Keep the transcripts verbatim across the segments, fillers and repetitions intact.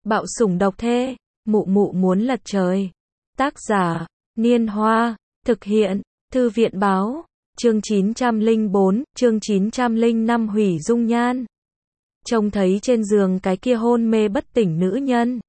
Bạo sủng độc thê, mụ mụ muốn lật trời. Tác giả, Niên Hoa, thực hiện, Thư viện báo, chương chín trăm lẻ bốn, chương chín trăm lẻ năm hủy dung nhan. Trông thấy trên giường cái kia hôn mê bất tỉnh nữ nhân.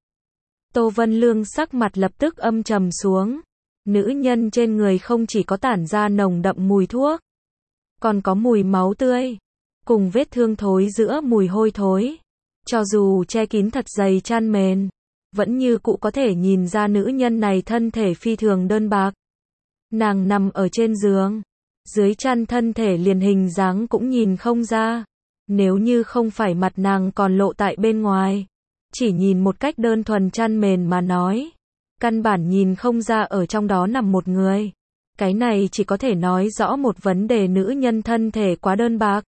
Tô Vân Lương sắc mặt lập tức âm trầm xuống. Nữ nhân trên người không chỉ có tản ra nồng đậm mùi thuốc, còn có mùi máu tươi, cùng vết thương thối giữa mùi hôi thối. Cho dù che kín thật dày chăn mền, vẫn như cụ có thể nhìn ra nữ nhân này thân thể phi thường đơn bạc. Nàng nằm ở trên giường, dưới chăn thân thể liền hình dáng cũng nhìn không ra. Nếu như không phải mặt nàng còn lộ tại bên ngoài, chỉ nhìn một cách đơn thuần chăn mền mà nói, căn bản nhìn không ra ở trong đó nằm một người. Cái này chỉ có thể nói rõ một vấn đề, nữ nhân thân thể quá đơn bạc,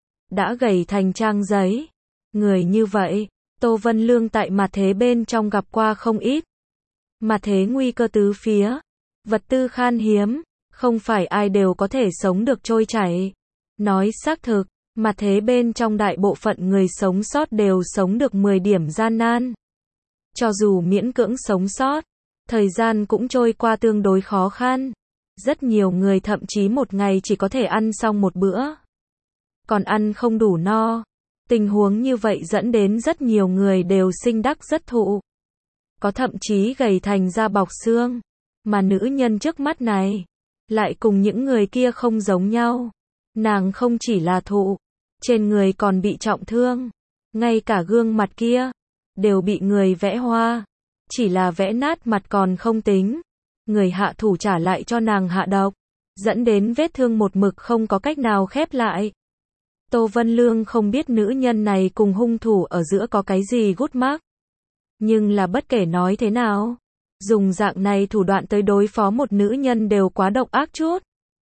đã gầy thành trang giấy. Người như vậy, Tô Vân Lương tại mặt thế bên trong gặp qua không ít. Mặt thế nguy cơ tứ phía, vật tư khan hiếm, không phải ai đều có thể sống được trôi chảy. Nói xác thực, mặt thế bên trong đại bộ phận người sống sót đều sống được mười điểm gian nan. Cho dù miễn cưỡng sống sót, thời gian cũng trôi qua tương đối khó khăn. Rất nhiều người thậm chí một ngày chỉ có thể ăn xong một bữa, còn ăn không đủ no. Tình huống như vậy dẫn đến rất nhiều người đều sinh đắc rất thụ, có thậm chí gầy thành da bọc xương. Mà nữ nhân trước mắt này lại cùng những người kia không giống nhau. Nàng không chỉ là thụ, trên người còn bị trọng thương, ngay cả gương mặt kia đều bị người vẽ hoa. Chỉ là vẽ nát mặt còn không tính, người hạ thủ trả lại cho nàng hạ độc, dẫn đến vết thương một mực không có cách nào khép lại. Tô Vân Lương không biết nữ nhân này cùng hung thủ ở giữa có cái gì gút mắc. Nhưng là bất kể nói thế nào, dùng dạng này thủ đoạn tới đối phó một nữ nhân đều quá độc ác chút.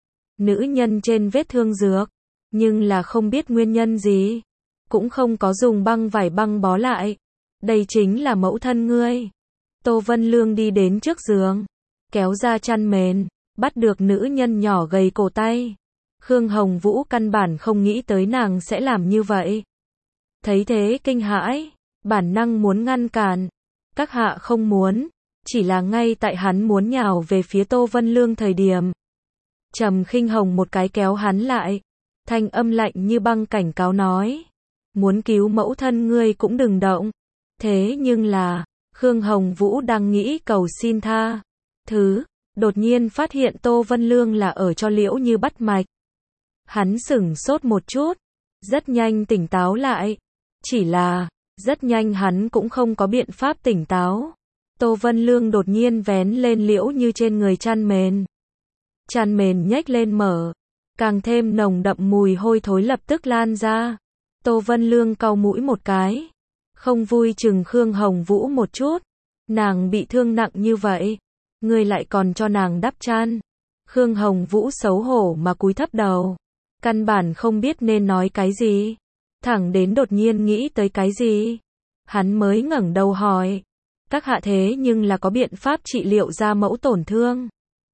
Nữ nhân trên vết thương dược, nhưng là không biết nguyên nhân gì, cũng không có dùng băng vải băng bó lại. Đây chính là mẫu thân ngươi. Tô Vân Lương đi đến trước giường, kéo ra chăn mền, bắt được nữ nhân nhỏ gầy cổ tay. Khương Hồng Vũ căn bản không nghĩ tới nàng sẽ làm như vậy. Thấy thế kinh hãi, bản năng muốn ngăn cản. Các hạ không muốn, chỉ là ngay tại hắn muốn nhào về phía Tô Vân Lương thời điểm, Trầm Khinh Hồng một cái kéo hắn lại, thanh âm lạnh như băng cảnh cáo nói: muốn cứu mẫu thân ngươi cũng đừng động. Thế nhưng là, Khương Hồng Vũ đang nghĩ cầu xin tha thứ, đột nhiên phát hiện Tô Vân Lương là ở cho liễu như bắt mạch. Hắn sửng sốt một chút, rất nhanh tỉnh táo lại. Chỉ là, rất nhanh hắn cũng không có biện pháp tỉnh táo. Tô Vân Lương đột nhiên vén lên liễu như trên người chăn mền. Chăn mền nhếch lên mở, càng thêm nồng đậm mùi hôi thối lập tức lan ra. Tô Vân Lương cau mũi một cái, không vui chừng Khương Hồng Vũ một chút. Nàng bị thương nặng như vậy, ngươi lại còn cho nàng đắp chăn. Khương Hồng Vũ xấu hổ mà cúi thấp đầu, căn bản không biết nên nói cái gì. Thẳng đến đột nhiên nghĩ tới cái gì, hắn mới ngẩng đầu hỏi: các hạ thế nhưng là có biện pháp trị liệu ra mẫu tổn thương?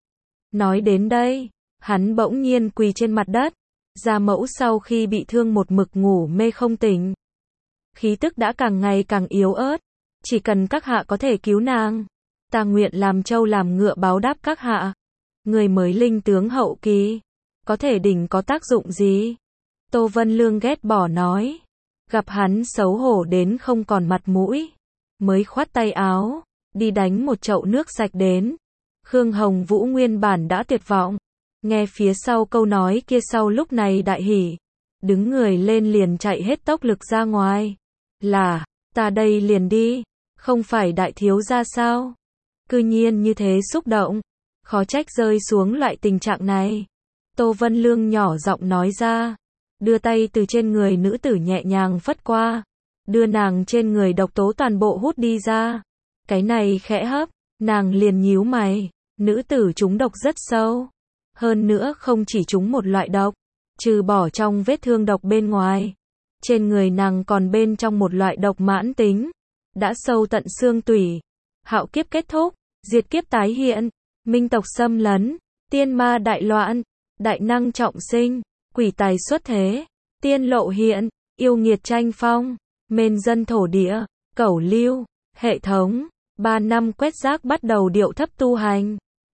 Nói đến đây, hắn bỗng nhiên quỳ trên mặt đất. Gia mẫu sau khi bị thương một mực ngủ mê không tỉnh, khí tức đã càng ngày càng yếu ớt. Chỉ cần các hạ có thể cứu nàng, ta nguyện làm trâu làm ngựa báo đáp các hạ. Người mới linh tướng hậu kỳ, có thể đỉnh có tác dụng gì? Tô Vân Lương ghét bỏ nói. Gặp hắn xấu hổ đến không còn mặt mũi, mới khoát tay áo, đi đánh một chậu nước sạch đến. Khương Hồng Vũ nguyên bản đã tuyệt vọng, nghe phía sau câu nói kia sau lúc này đại hỉ, đứng người lên liền chạy hết tốc lực ra ngoài. Là, ta đây liền đi, không phải đại thiếu gia sao? Cư nhiên như thế xúc động, khó trách rơi xuống loại tình trạng này. Tô Vân Lương nhỏ giọng nói ra, đưa tay từ trên người nữ tử nhẹ nhàng phất qua, đưa nàng trên người độc tố toàn bộ hút đi ra. Cái này khẽ hấp, nàng liền nhíu mày, nữ tử trúng độc rất sâu. Hơn nữa không chỉ trúng một loại độc, trừ bỏ trong vết thương độc bên ngoài, trên người nàng còn bên trong một loại độc mãn tính, đã sâu tận xương tủy. Hạo kiếp kết thúc, diệt kiếp tái hiện, minh tộc xâm lấn, tiên ma đại loạn, đại năng trọng sinh, quỷ tài xuất thế, tiên lộ hiện, yêu nghiệt tranh phong, mên dân thổ địa, cẩu lưu, Hệ thống. ba năm quét rác bắt đầu điệu thấp tu hành.